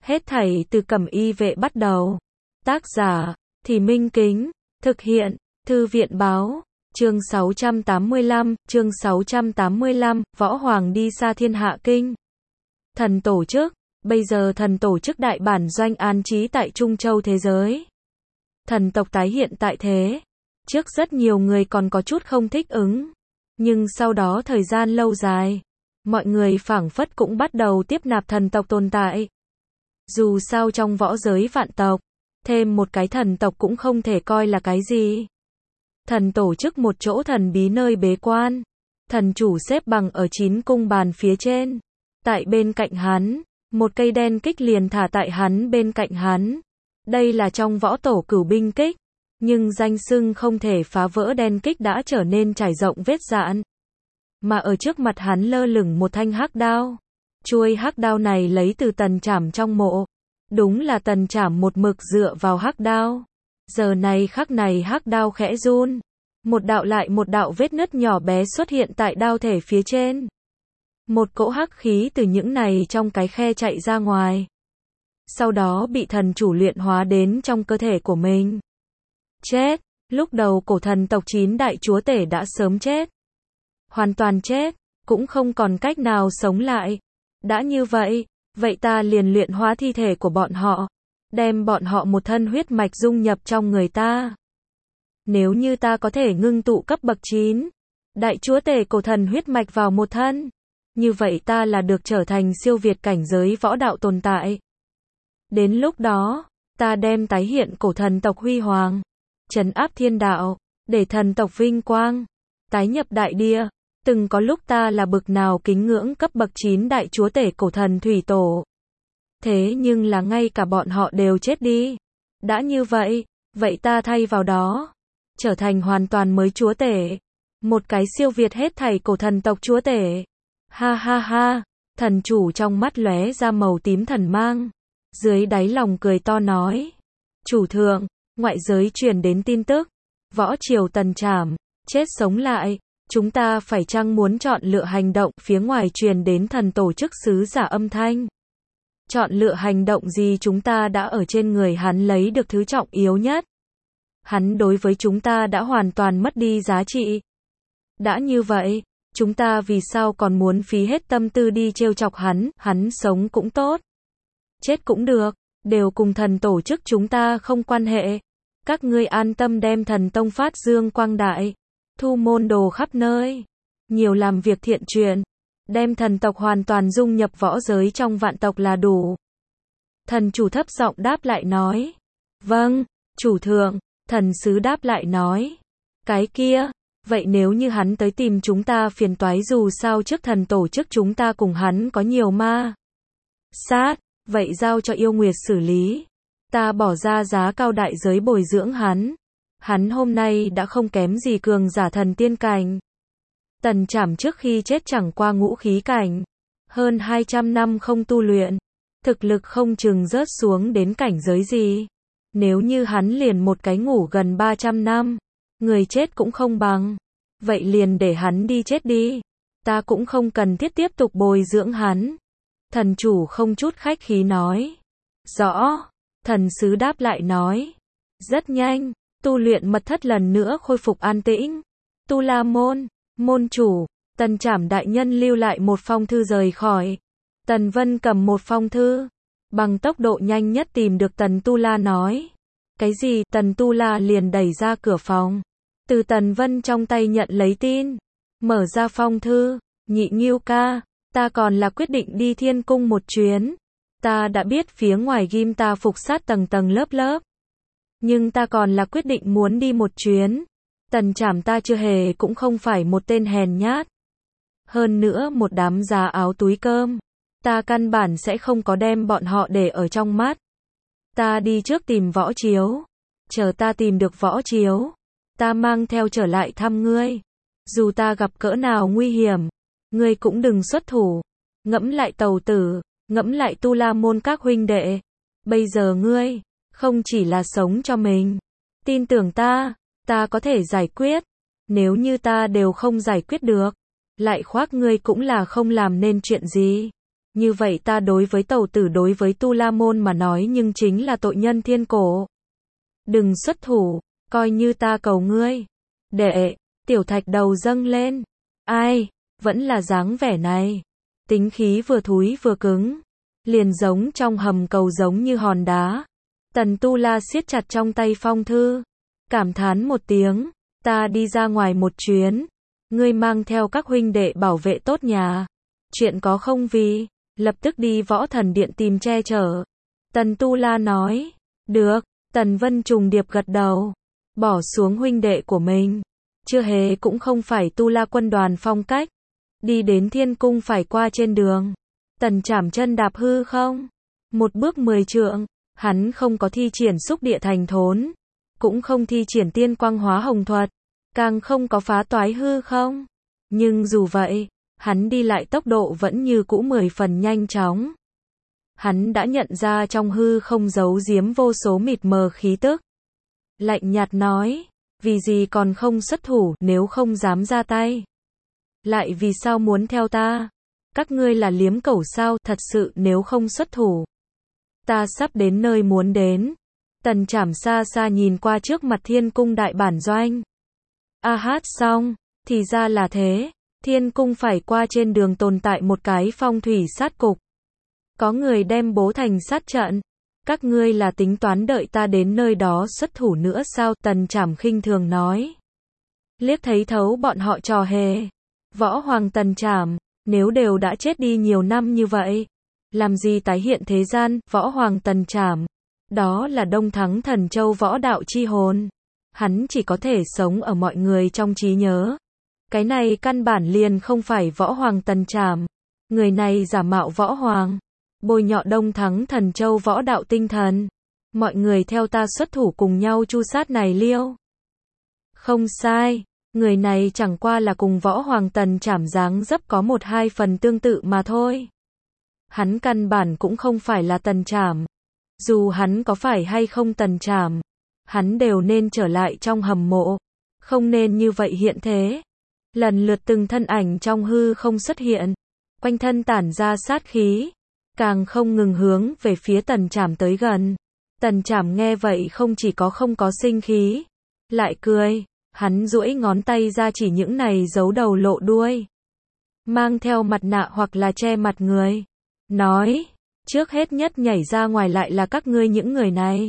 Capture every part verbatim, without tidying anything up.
Hết thảy từ Cẩm Y Vệ bắt đầu. Tác giả, Thì Minh Kính. Thực hiện, Thư viện Báo. Chương sáu trăm tám mươi lăm, chương sáu trăm tám mươi lăm, Võ Hoàng đi xa thiên hạ kinh. Thần tổ chức, bây giờ thần tổ chức đại bản doanh an trí tại Trung Châu thế giới. Thần tộc tái hiện tại thế. Trước rất nhiều người còn có chút không thích ứng. Nhưng sau đó thời gian lâu dài, mọi người phảng phất cũng bắt đầu tiếp nạp thần tộc tồn tại. Dù sao trong võ giới vạn tộc, thêm một cái thần tộc cũng không thể coi là cái gì. Thần tổ chức một chỗ thần bí nơi bế quan. Thần chủ xếp bằng ở chín cung bàn phía trên. Tại bên cạnh hắn, một cây đen kích liền thả tại hắn bên cạnh hắn. Đây là trong võ tổ cửu binh kích. Nhưng danh xưng không thể phá vỡ đen kích đã trở nên trải rộng vết dạn. Mà ở trước mặt hắn lơ lửng một thanh hắc đao. Chuôi hắc đao này lấy từ Tần Trảm trong mộ. Đúng là Tần Trảm một mực dựa vào hắc đao. Giờ này khắc này hắc đao khẽ run. Một đạo lại một đạo vết nứt nhỏ bé xuất hiện tại đao thể phía trên. Một cỗ hắc khí từ những này trong cái khe chạy ra ngoài. Sau đó bị thần chủ luyện hóa đến trong cơ thể của mình. Chết, lúc đầu cổ thần tộc chín đại chúa tể đã sớm chết. Hoàn toàn chết, cũng không còn cách nào sống lại. Đã như vậy, vậy ta liền luyện hóa thi thể của bọn họ. Đem bọn họ một thân huyết mạch dung nhập trong người ta. Nếu như ta có thể ngưng tụ cấp bậc chín, đại chúa tể cổ thần huyết mạch vào một thân, như vậy ta là được trở thành siêu việt cảnh giới võ đạo tồn tại. Đến lúc đó, ta đem tái hiện cổ thần tộc huy hoàng, trấn áp thiên đạo, để thần tộc vinh quang, tái nhập đại địa. Từng có lúc ta là bực nào kính ngưỡng cấp bậc chín đại chúa tể cổ thần thủy tổ. Thế nhưng là ngay cả bọn họ đều chết đi. Đã như vậy, vậy ta thay vào đó, trở thành hoàn toàn mới chúa tể. Một cái siêu việt hết thảy cổ thần tộc chúa tể. Ha ha ha, thần chủ trong mắt lóe ra màu tím thần mang. Dưới đáy lòng cười to nói. Chủ thượng, ngoại giới truyền đến tin tức. Võ triều Tần Trảm, chết sống lại. Chúng ta phải chăng muốn chọn lựa hành động? Phía ngoài truyền đến thần tổ chức sứ giả âm thanh. Chọn lựa hành động gì? Chúng ta đã ở trên người hắn lấy được thứ trọng yếu nhất. Hắn đối với chúng ta đã hoàn toàn mất đi giá trị. Đã như vậy, chúng ta vì sao còn muốn phí hết tâm tư đi trêu chọc hắn? Hắn sống cũng tốt, chết cũng được, đều cùng thần tổ chức chúng ta không quan hệ. Các ngươi an tâm đem thần tông phát dương quang đại, thu môn đồ khắp nơi, nhiều làm việc thiện truyền, đem thần tộc hoàn toàn dung nhập võ giới trong vạn tộc là đủ. Thần chủ thấp giọng đáp lại nói. Vâng, chủ thượng. Thần sứ đáp lại nói. Cái kia, vậy nếu như hắn tới tìm chúng ta phiền toái, dù sao trước thần tổ chức chúng ta cùng hắn có nhiều ma sát, vậy giao cho yêu nguyệt xử lý. Ta bỏ ra giá cao đại giới bồi dưỡng hắn. Hắn hôm nay đã không kém gì cường giả thần tiên cảnh. Tần Trảm trước khi chết chẳng qua ngũ khí cảnh. Hơn hai trăm năm không tu luyện. Thực lực không chừng rớt xuống đến cảnh giới gì. Nếu như hắn liền một cái ngủ gần ba trăm năm, người chết cũng không bằng. Vậy liền để hắn đi chết đi. Ta cũng không cần thiết tiếp tục bồi dưỡng hắn. Thần chủ không chút khách khí nói. Rõ. Thần sứ đáp lại nói. Rất nhanh, tu luyện mật thất lần nữa khôi phục an tĩnh. Tu La Môn, môn chủ, Tần Trảm đại nhân lưu lại một phong thư rời khỏi. Tần Vân cầm một phong thư, bằng tốc độ nhanh nhất tìm được Tần Tu La nói. Cái gì? Tần Tu La liền đẩy ra cửa phòng. Từ Tần Vân trong tay nhận lấy tin. Mở ra phong thư. Nhị Ngưu ca, ta còn là quyết định đi thiên cung một chuyến. Ta đã biết phía ngoài ghim ta phục sát tầng tầng lớp lớp. Nhưng ta còn là quyết định muốn đi một chuyến. Tần Trảm ta chưa hề cũng không phải một tên hèn nhát. Hơn nữa một đám giá áo túi cơm. Ta căn bản sẽ không có đem bọn họ để ở trong mắt. Ta đi trước tìm Võ Chiếu. Chờ ta tìm được Võ Chiếu, ta mang theo trở lại thăm ngươi. Dù ta gặp cỡ nào nguy hiểm, ngươi cũng đừng xuất thủ. Ngẫm lại Tầu Tử, ngẫm lại Tu La Môn các huynh đệ. Bây giờ ngươi, không chỉ là sống cho mình. Tin tưởng ta, ta có thể giải quyết. Nếu như ta đều không giải quyết được, lại khoác ngươi cũng là không làm nên chuyện gì. Như vậy ta đối với tẩu tử đối với Tu La Môn mà nói nhưng chính là tội nhân thiên cổ. Đừng xuất thủ, coi như ta cầu ngươi. Đệ, tiểu thạch đầu dâng lên. Ai, vẫn là dáng vẻ này. Tính khí vừa thúi vừa cứng. Liền giống trong hầm cầu giống như hòn đá. Tần Tu La siết chặt trong tay phong thư. Cảm thán một tiếng, ta đi ra ngoài một chuyến. Ngươi mang theo các huynh đệ bảo vệ tốt nhà. Chuyện có không vì, lập tức đi Võ Thần Điện tìm che chở. Tần Tu La nói, được, Tần Vân trùng điệp gật đầu. Bỏ xuống huynh đệ của mình. Chưa hề cũng không phải Tu La quân đoàn phong cách. Đi đến thiên cung phải qua trên đường. Tần Trảm chân đạp hư không? Một bước mười trượng, hắn không có thi triển xúc địa thành thốn. Cũng không thi triển tiên quang hóa hồng thuật. Càng không có phá toái hư không. Nhưng dù vậy, hắn đi lại tốc độ vẫn như cũ mười phần nhanh chóng. Hắn đã nhận ra trong hư không giấu giếm vô số mịt mờ khí tức. Lạnh nhạt nói, vì gì còn không xuất thủ nếu không dám ra tay? Lại vì sao muốn theo ta? Các ngươi là liếm cẩu sao? Thật sự nếu không xuất thủ, ta sắp đến nơi muốn đến. Tần Trảm xa xa nhìn qua trước mặt thiên cung đại bản doanh. A hát xong, thì ra là thế. Thiên cung phải qua trên đường tồn tại một cái phong thủy sát cục. Có người đem bố thành sát trận. Các ngươi là tính toán đợi ta đến nơi đó xuất thủ nữa sao? Tần Trảm khinh thường nói. Liếc thấy thấu bọn họ trò hề. Võ Hoàng Tần Trảm, nếu đều đã chết đi nhiều năm như vậy, làm gì tái hiện thế gian? Võ Hoàng Tần Trảm, đó là Đông Thắng Thần Châu võ đạo chi hồn. Hắn chỉ có thể sống ở mọi người trong trí nhớ. Cái này căn bản liền không phải Võ Hoàng Tần Trảm. Người này giả mạo Võ Hoàng, bôi nhọ Đông Thắng Thần Châu võ đạo tinh thần. Mọi người theo ta xuất thủ cùng nhau chu sát này liêu. Không sai, người này chẳng qua là cùng Võ Hoàng Tần Trảm dáng dấp có một hai phần tương tự mà thôi. Hắn căn bản cũng không phải là Tần Trảm. Dù hắn có phải hay không Tần Trảm, hắn đều nên trở lại trong hầm mộ. Không nên như vậy hiện thế. Lần lượt từng thân ảnh trong hư không xuất hiện. Quanh thân tản ra sát khí. Càng không ngừng hướng về phía Tần Trảm tới gần. Tần Trảm nghe vậy không chỉ có không có sinh khí. Lại cười. Hắn duỗi ngón tay ra chỉ những này giấu đầu lộ đuôi. Mang theo mặt nạ hoặc là che mặt người. Nói. Trước hết nhất nhảy ra ngoài lại là các ngươi những người này.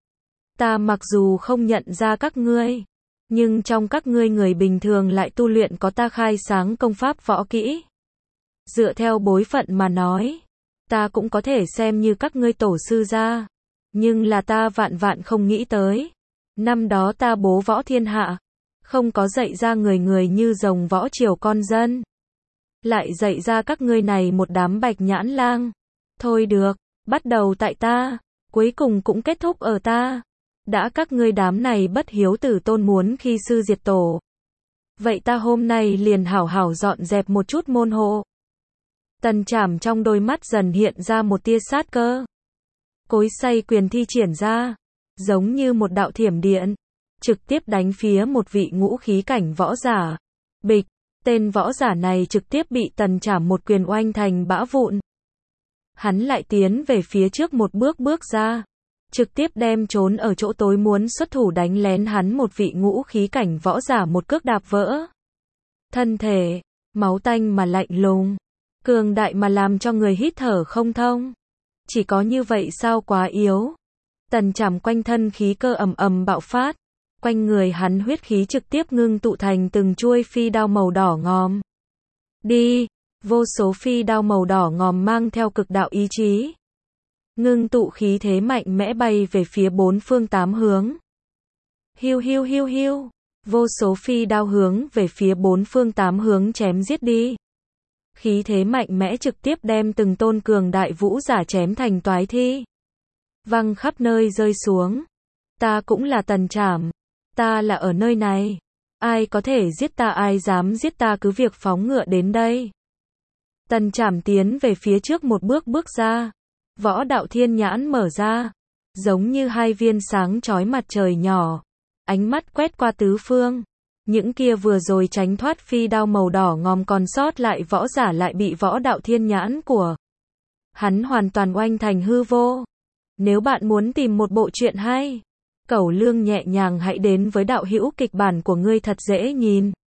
Ta mặc dù không nhận ra các ngươi. Nhưng trong các ngươi người bình thường lại tu luyện có ta khai sáng công pháp võ kỹ. Dựa theo bối phận mà nói. Ta cũng có thể xem như các ngươi tổ sư gia. Nhưng là ta vạn vạn không nghĩ tới. Năm đó ta bố võ thiên hạ. Không có dạy ra người người như rồng võ triều con dân. Lại dạy ra các ngươi này một đám bạch nhãn lang. Thôi được, bắt đầu tại ta. Cuối cùng cũng kết thúc ở ta. Đã các ngươi đám này bất hiếu tử tôn muốn khi sư diệt tổ. Vậy ta hôm nay liền hảo hảo dọn dẹp một chút môn hộ. Tần Trảm trong đôi mắt dần hiện ra một tia sát cơ. Cối xay quyền thi triển ra. Giống như một đạo thiểm điện. Trực tiếp đánh phía một vị ngũ khí cảnh võ giả. Bịch, tên võ giả này trực tiếp bị Tần Trảm một quyền oanh thành bã vụn. Hắn lại tiến về phía trước một bước bước ra. Trực tiếp đem trốn ở chỗ tối muốn xuất thủ đánh lén hắn một vị ngũ khí cảnh võ giả một cước đạp vỡ. Thân thể, máu tanh mà lạnh lùng. Cường đại mà làm cho người hít thở không thông. Chỉ có như vậy sao quá yếu. Tần Trảm quanh thân khí cơ ầm ầm bạo phát. Quanh người hắn huyết khí trực tiếp ngưng tụ thành từng chuôi phi đao màu đỏ ngòm. Đi, vô số phi đao màu đỏ ngòm mang theo cực đạo ý chí. Ngưng tụ khí thế mạnh mẽ bay về phía bốn phương tám hướng. Hiu hiu hiu hiu, vô số phi đao hướng về phía bốn phương tám hướng chém giết đi. Khí thế mạnh mẽ trực tiếp đem từng tôn cường đại vũ giả chém thành toái thi. Văng khắp nơi rơi xuống. Ta cũng là Tần Trảm. Ta là ở nơi này. Ai có thể giết ta, ai dám giết ta cứ việc phóng ngựa đến đây. Tần Trảm tiến về phía trước một bước bước ra. Võ đạo thiên nhãn mở ra. Giống như hai viên sáng chói mặt trời nhỏ. Ánh mắt quét qua tứ phương. Những kia vừa rồi tránh thoát phi đao màu đỏ ngòm còn sót lại võ giả lại bị võ đạo thiên nhãn của hắn hoàn toàn oanh thành hư vô. Nếu bạn muốn tìm một bộ truyện hay, cẩu lương nhẹ nhàng hãy đến với đạo hữu kịch bản của ngươi thật dễ nhìn.